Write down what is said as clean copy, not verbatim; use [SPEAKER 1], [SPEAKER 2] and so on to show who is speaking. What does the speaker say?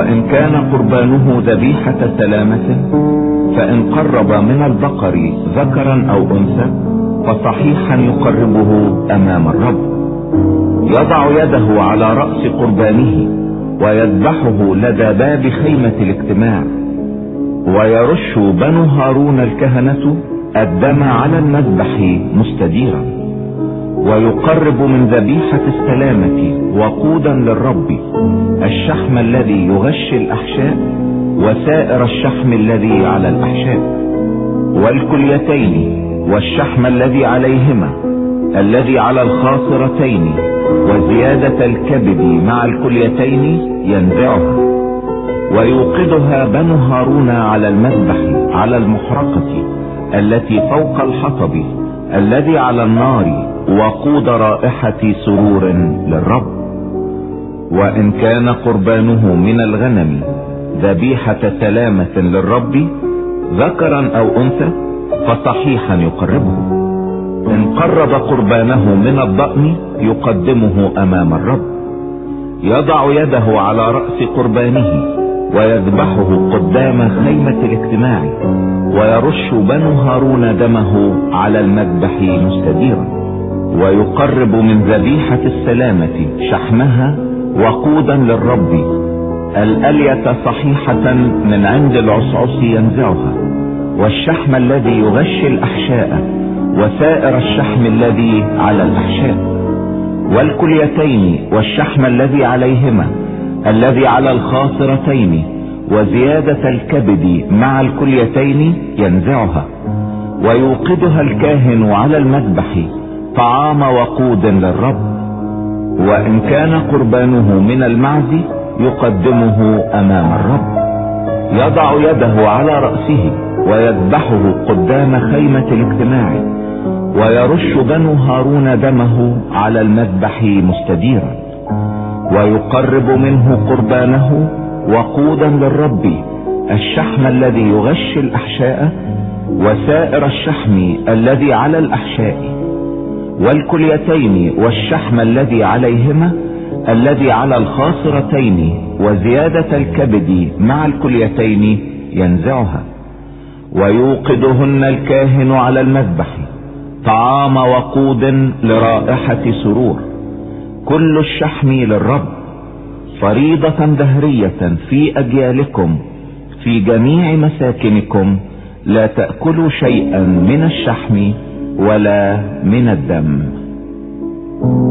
[SPEAKER 1] وإن كان قربانه ذبيحة سلامة فإن قرب من البقر ذكرا أو أنثى فصحيحا يقربه أمام الرب. يضع يده على رأس قربانه ويذبحه لدى باب خيمة الاجتماع، ويرش بنو هارون الكهنة الدم على المذبح مستديرا، ويقرب من ذبيحة السلامة وقودا للرب الشحم الذي يغشي الأحشاء وسائر الشحم الذي على الأحشاء، والكليتين والشحم الذي عليهما الذي على الخاصرتين وزيادة الكبد مع الكليتين ينزعها، ويوقدها بنو هارون على المذبح على المحرقة التي فوق الحطب الذي على النار وقود رائحة سرور للرب. وإن كان قربانه من الغنم ذبيحة سلامة للرب ذكرا أو أنثى فصحيحا يقربه. إن قرب قربانه من الضأن يقدمه أمام الرب. يضع يده على رأس قربانه ويذبحه قدام خيمة الاجتماع، ويرش بنو هارون دمه على المذبح مستديرا، ويقرب من ذبيحة السلامة شحمها وقودا للرب الألية صحيحة من عند العصعص ينزعها، والشحم الذي يغشي الأحشاء وسائر الشحم الذي على الأحشاء، والكليتين والشحم الذي عليهما الذي على الخاصرتين وزيادة الكبد مع الكليتين ينزعها، ويوقدها الكاهن على المذبح طعام وقود للرب. وإن كان قربانه من المعز يقدمه أمام الرب. يضع يده على رأسه ويذبحه قدام خيمة الاجتماع، ويرش بنو هارون دمه على المذبح مستديرا، ويقرب منه قربانه وقودا للرب الشحم الذي يغشي الأحشاء وسائر الشحم الذي على الأحشاء، والكليتين والشحم الذي عليهما الذي على الخاصرتين وزيادة الكبد مع الكليتين ينزعها، ويوقدهن الكاهن على المذبح طعام وقود لرائحة سرور، كل الشحم للرب فريضة دهرية في أجيالكم في جميع مساكنكم، لا تأكلوا شيئا من الشحم ولا من الدم.